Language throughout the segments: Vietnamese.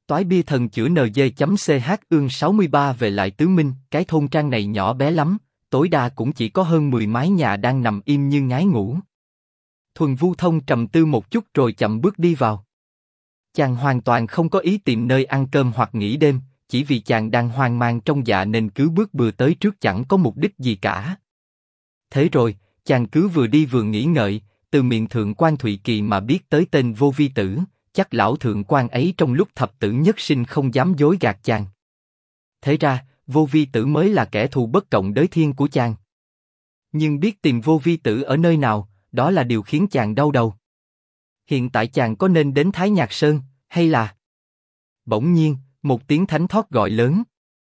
Toái bia thần chữa NG.ch ương 63 về lại Tứ Minh, cái thôn trang này nhỏ bé lắm, tối đa cũng chỉ có hơn 10 mái nhà đang nằm im như ngái ngủ. Thuần Vu Thông trầm tư một chút rồi chậm bước đi vào. Chàng hoàn toàn không có ý tìm nơi ăn cơm hoặc nghỉ đêm, chỉ vì chàng đang hoang mang trong dạ nên cứ bước bừa tới trước chẳng có mục đích gì cả. Thế rồi, chàng cứ vừa đi vừa nghĩ ngợi, từ miệng thượng quan Thụy Kỳ mà biết tới tên Vô Vi Tử, chắc lão thượng quan ấy trong lúc thập tử nhất sinh không dám dối gạt chàng. Thế ra, Vô Vi Tử mới là kẻ thù bất cộng đới thiên của chàng. Nhưng biết tìm Vô Vi Tử ở nơi nào, đó là điều khiến chàng đau đầu. Hiện tại chàng có nên đến Thái Nhạc Sơn, hay là... Bỗng nhiên, một tiếng thánh thót gọi lớn.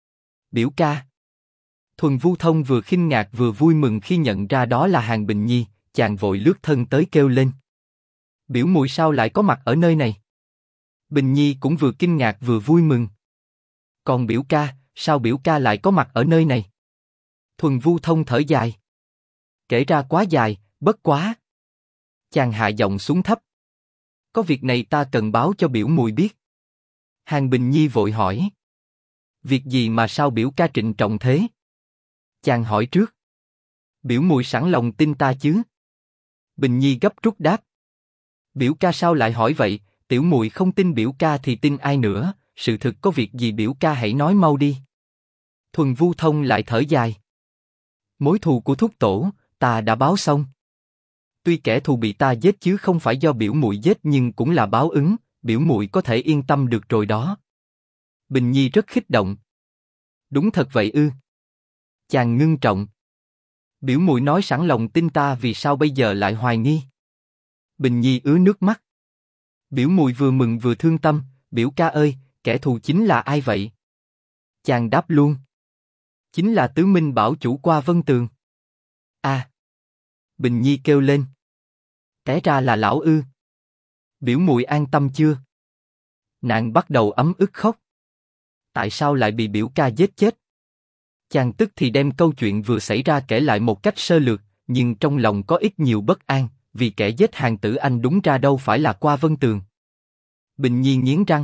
Biểu ca. Thuần Vu Thông vừa kinh ngạc vừa vui mừng khi nhận ra đó là Hàn Bình Nhi, chàng vội lướt thân tới kêu lên. Biểu muội sao lại có mặt ở nơi này? Bình Nhi cũng vừa kinh ngạc vừa vui mừng. Còn biểu ca, sao biểu ca lại có mặt ở nơi này? Thuần Vu Thông thở dài. Kể ra quá dài, bất quá. Chàng hạ giọng xuống thấp. Có việc này ta cần báo cho biểu muội biết. Hàn Bình Nhi vội hỏi. Việc gì mà sao biểu ca trịnh trọng thế? Chàng hỏi trước. Biểu muội sẵn lòng tin ta chứ? Bình Nhi gấp rút đáp. Biểu ca sao lại hỏi vậy? Tiểu muội không tin biểu ca thì tin ai nữa? Sự thực có việc gì biểu ca hãy nói mau đi. Thuần Vu Thông lại thở dài. Mối thù của thúc tổ, ta đã báo xong. Tuy kẻ thù bị ta giết chứ không phải do biểu muội giết nhưng cũng là báo ứng, biểu muội có thể yên tâm được rồi đó. Bình Nhi rất kích động. Đúng thật vậy ư? Chàng ngưng trọng. Biểu muội nói sẵn lòng tin ta vì sao bây giờ lại hoài nghi? Bình Nhi ứa nước mắt. Biểu muội vừa mừng vừa thương tâm. Biểu ca ơi, kẻ thù chính là ai vậy? Chàng đáp luôn. Chính là Tứ Minh Bảo chủ Qua Vân Tường. À! Bình Nhi kêu lên. Té ra là lão ư? Biểu muội an tâm chưa? Nàng bắt đầu ấm ức khóc. Tại sao lại bị biểu ca giết chết? Chàng tức thì đem câu chuyện vừa xảy ra kể lại một cách sơ lược, nhưng trong lòng có ít nhiều bất an, vì kẻ giết Hàn Tử Anh đúng ra đâu phải là Qua Vân Tường. Bình Nhi nghiến răng.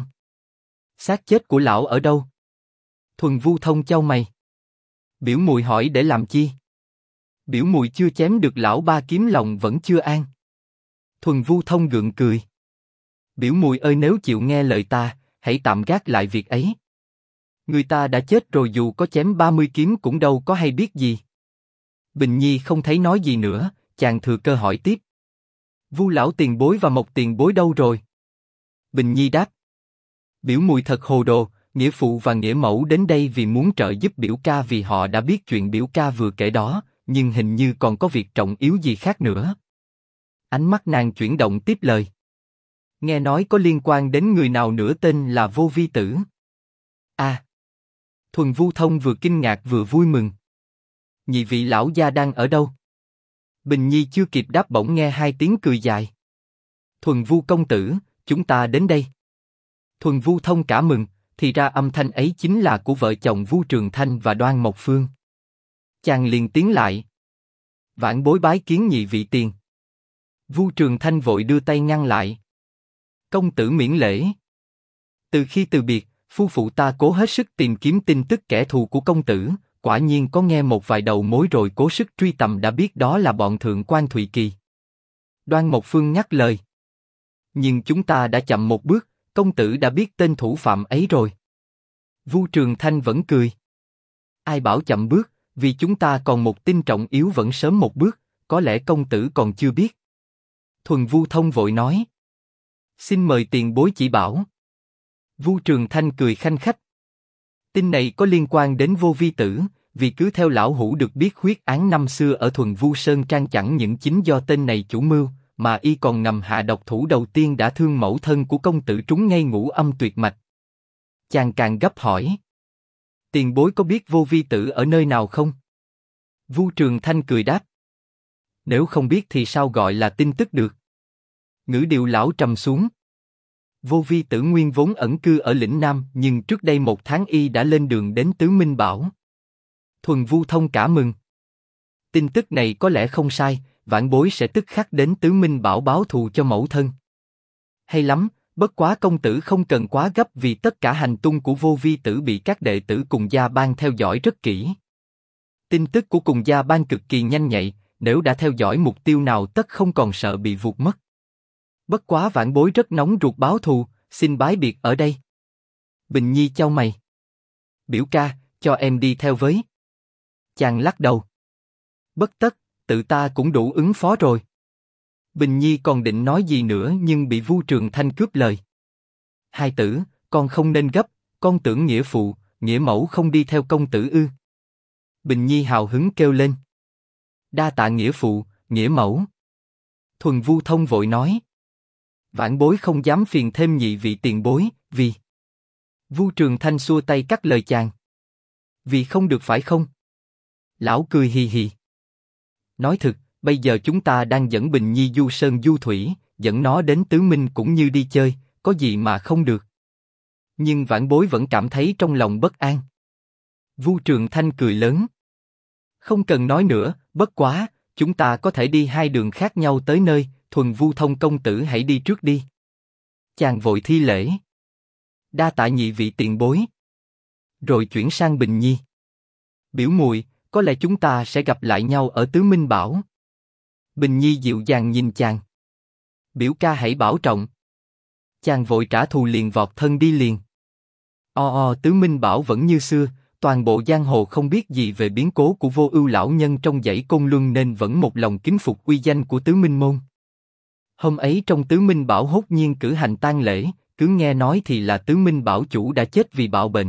Xác chết của lão ở đâu? Thuần Vu Thông chau mày. Biểu muội hỏi để làm chi? Biểu muội chưa chém được lão ba kiếm lòng vẫn chưa an. Thuần Vu Thông gượng cười. Biểu muội ơi, nếu chịu nghe lời ta, hãy tạm gác lại việc ấy. Người ta đã chết rồi, dù có chém 30 kiếm cũng đâu có hay biết gì. Bình Nhi không thấy nói gì nữa, chàng thừa cơ hỏi tiếp. Vu lão tiền bối và Mộc tiền bối đâu rồi? Bình Nhi đáp. Biểu muội thật hồ đồ, nghĩa phụ và nghĩa mẫu đến đây vì muốn trợ giúp biểu ca vì họ đã biết chuyện biểu ca vừa kể đó, nhưng hình như còn có việc trọng yếu gì khác nữa. Ánh mắt nàng chuyển động tiếp lời. Nghe nói có liên quan đến người nào nữa tên là Vô Vi Tử. À! Thuần Vu Thông vừa kinh ngạc vừa vui mừng. Nhị vị lão gia đang ở đâu? Bình Nhi chưa kịp đáp bỗng nghe hai tiếng cười dài. Thuần Vu công tử, chúng ta đến đây. Thuần Vu Thông cả mừng, thì ra âm thanh ấy chính là của vợ chồng Vu Trường Thanh và Đoan Mộc Phương. Chàng liền tiến lại. Vãn bối bái kiến nhị vị tiền. Vu Trường Thanh vội đưa tay ngăn lại. Công tử miễn lễ. Từ khi từ biệt, phu phụ ta cố hết sức tìm kiếm tin tức kẻ thù của công tử, quả nhiên có nghe một vài đầu mối rồi cố sức truy tầm đã biết đó là bọn thượng quan Thụy Kỳ. Đoan Mộc Phương nhắc lời. Nhưng chúng ta đã chậm một bước, công tử đã biết tên thủ phạm ấy rồi. Vu Trường Thanh vẫn cười. Ai bảo chậm bước, vì chúng ta còn một tin trọng yếu vẫn sớm một bước, có lẽ công tử còn chưa biết. Thuần Vu Thông vội nói. Xin mời tiền bối chỉ bảo. Vu Trường Thanh cười khanh khách. Tin này có liên quan đến Vô Vi Tử, vì cứ theo lão hủ được biết huyết án năm xưa ở Thuần Vu Sơn Trang chẳng những chính do tên này chủ mưu, mà y còn ngầm hạ độc thủ đầu tiên đã thương mẫu thân của công tử trúng ngay ngũ âm tuyệt mạch. Chàng càng gấp hỏi. Tiền bối có biết Vô Vi Tử ở nơi nào không? Vu Trường Thanh cười đáp. Nếu không biết thì sao gọi là tin tức được? Ngữ điệu lão trầm xuống. Vô Vi Tử nguyên vốn ẩn cư ở lĩnh Nam, nhưng trước đây 1 tháng y đã lên đường đến Tứ Minh Bảo. Thuần Vu Thông cả mừng. Tin tức này có lẽ không sai, vãn bối sẽ tức khắc đến Tứ Minh Bảo báo thù cho mẫu thân. Hay lắm, Bất quá công tử không cần quá gấp vì tất cả hành tung của Vô Vi Tử bị các đệ tử cùng gia bang theo dõi rất kỹ. Tin tức của cùng gia bang cực kỳ nhanh nhạy, nếu đã theo dõi mục tiêu nào tất không còn sợ bị vụt mất. Bất quá vãn bối rất nóng ruột báo thù, xin bái biệt ở đây. Bình Nhi chau mày. Biểu ca, cho em đi theo với. Chàng lắc đầu. Bất tất, tự ta cũng đủ ứng phó rồi. Bình Nhi còn định nói gì nữa nhưng bị Vu Trường Thanh cướp lời. Hai tử, con không nên gấp, con tưởng nghĩa phụ, nghĩa mẫu không đi theo công tử ư? Bình Nhi hào hứng kêu lên. Đa tạ nghĩa phụ, nghĩa mẫu. Thuần Vu Thông vội nói. Vãn bối không dám phiền thêm nhị vị tiền bối, vì... Vu Trường Thanh xua tay cắt lời chàng. Vì không được phải không? Lão cười hì hì. Nói thực, bây giờ chúng ta đang dẫn Bình Nhi du sơn du thủy, dẫn nó đến Tứ Minh cũng như đi chơi, có gì mà không được. Nhưng vãn bối vẫn cảm thấy trong lòng bất an. Vu Trường Thanh cười lớn. Không cần nói nữa, bất quá, chúng ta có thể đi hai đường khác nhau tới nơi, Thuần Vu Thông công tử hãy đi trước đi. Chàng vội thi lễ. Đa tạ nhị vị tiền bối. Rồi chuyển sang Bình Nhi. Biểu muội, có lẽ chúng ta sẽ gặp lại nhau ở Tứ Minh Bảo. Bình Nhi dịu dàng nhìn chàng. Biểu ca hãy bảo trọng. Chàng vội trả thù liền vọt thân đi liền. Tứ Minh Bảo vẫn như xưa, toàn bộ giang hồ không biết gì về biến cố của Vô Ưu lão nhân trong dãy Côn Luân nên vẫn một lòng kính phục uy danh của Tứ Minh môn. Hôm ấy trong Tứ Minh Bảo hốt nhiên cử hành tang lễ, cứ nghe nói thì là Tứ Minh Bảo chủ đã chết vì bạo bệnh.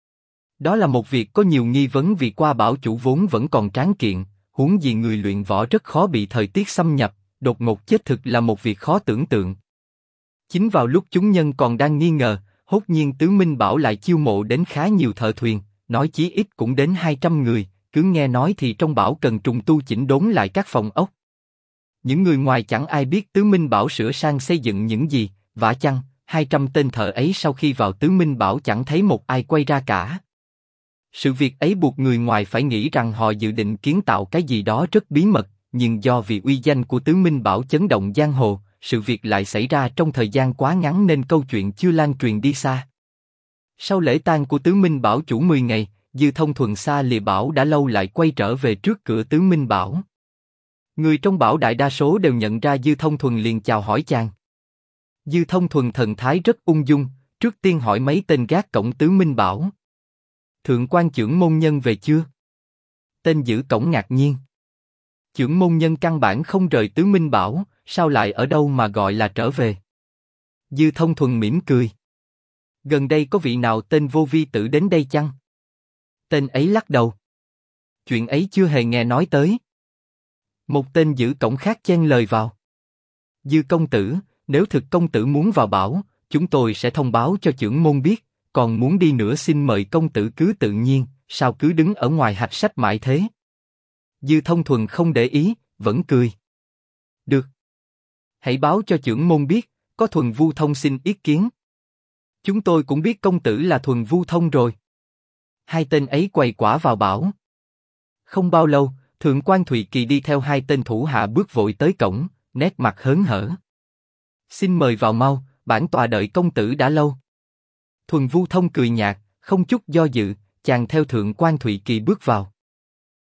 Đó là một việc có nhiều nghi vấn vì qua bảo chủ vốn vẫn còn tráng kiện, huống gì người luyện võ rất khó bị thời tiết xâm nhập, đột ngột chết thực là một việc khó tưởng tượng. Chính vào lúc chúng nhân còn đang nghi ngờ, hốt nhiên Tứ Minh Bảo lại chiêu mộ đến khá nhiều thợ thuyền, nói chí ít cũng đến 200 người, cứ nghe nói thì trong bảo cần trùng tu chỉnh đốn lại các phòng ốc. Những người ngoài chẳng ai biết Tứ Minh Bảo sửa sang xây dựng những gì, vả chăng, 200 tên thợ ấy sau khi vào Tứ Minh Bảo chẳng thấy một ai quay ra cả. Sự việc ấy buộc người ngoài phải nghĩ rằng họ dự định kiến tạo cái gì đó rất bí mật, nhưng do vì uy danh của Tứ Minh Bảo chấn động giang hồ, sự việc lại xảy ra trong thời gian quá ngắn nên câu chuyện chưa lan truyền đi xa. Sau lễ tang của Tứ Minh Bảo chủ 10 ngày, Dư Thông Thuần xa lìa bảo đã lâu lại quay trở về trước cửa Tứ Minh Bảo. Người trong bảo đại đa số đều nhận ra Dư Thông Thuần liền chào hỏi chàng. Dư Thông Thuần thần thái rất ung dung, trước tiên hỏi mấy tên gác cổng Tứ Minh Bảo. Thượng quan trưởng môn nhân về chưa? Tên giữ cổng ngạc nhiên. Trưởng môn nhân căn bản không rời Tứ Minh Bảo, sao lại ở đâu mà gọi là trở về? Dư Thông Thuần mỉm cười. Gần đây có vị nào tên Vô Vi Tử đến đây chăng? Tên ấy lắc đầu. Chuyện ấy chưa hề nghe nói tới. Một tên giữ cổng khác chen lời vào. Dư công tử, nếu thực công tử muốn vào bảo, chúng tôi sẽ thông báo cho trưởng môn biết, còn muốn đi nữa xin mời công tử cứ tự nhiên, sao cứ đứng ở ngoài hạch sách mãi thế? Dư Thông Thuần không để ý, vẫn cười. Được. Hãy báo cho trưởng môn biết, có Thuần Vu Thông xin ý kiến. Chúng tôi cũng biết công tử là Thuần Vu Thông rồi. Hai tên ấy quầy quả vào bảo. Không bao lâu, Thượng quan Thụy Kỳ đi theo hai tên thủ hạ bước vội tới cổng, nét mặt hớn hở. Xin mời vào mau, bản tọa đợi công tử đã lâu. Thuần Vu Thông cười nhạt, không chút do dự, chàng theo Thượng quan Thụy Kỳ bước vào.